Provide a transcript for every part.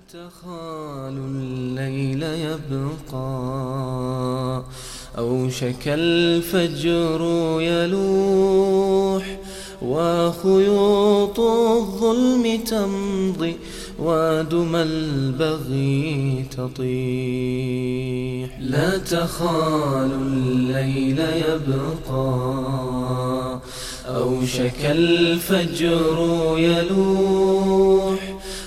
تخال الليل يبقى أوشك الفجر يلوح وخيوط الظلم تمضي ودمى البغي تطيح. لا تخال الليل يبقى أوشك الفجر يلوح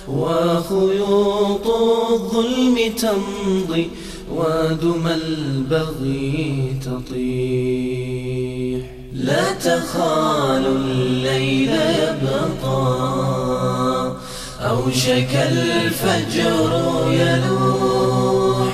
وخيوط الظلم تمضي ودمى البغي تطيح. لا تخال الليل يبقى أوشك الفجر يلوح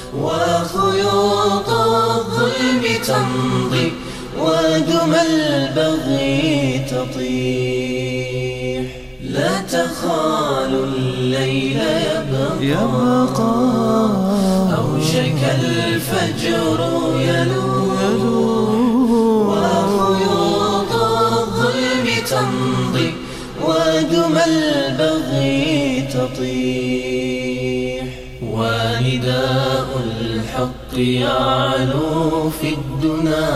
وخيوط الظلم تمضي ودمى البغي تطيح. لا تخال الليل يبقى أوشك الفجر يلوح وخيوط الظلم تمضي ودمى البغي تطيح. ونداء الحق يعلو في الدنا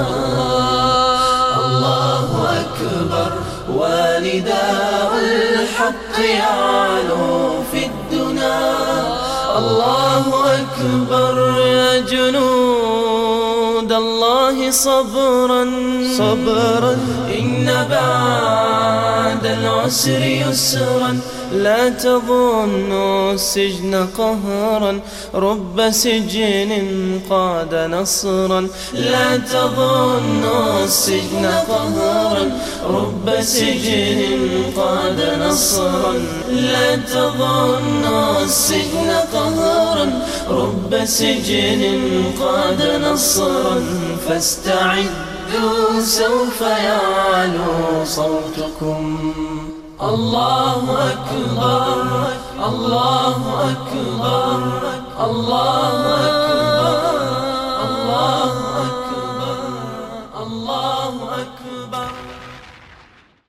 الله أكبر. ونداء الحق يعلو في الدنا الله أكبر. يا جنود الله صبرا صبرا إن بعد العسر يسرا. لا تظنوا السجن قهرا رب سجن قاد نصرا. لا تظنوا السجن قهرا رب سجن قاد نصرا. لا تظنوا السجن قهرا رب سجن قاد نصرا. فاستعدوا سوف يعلو صوتكم. الله أكبر الله أكبر الله أكبر.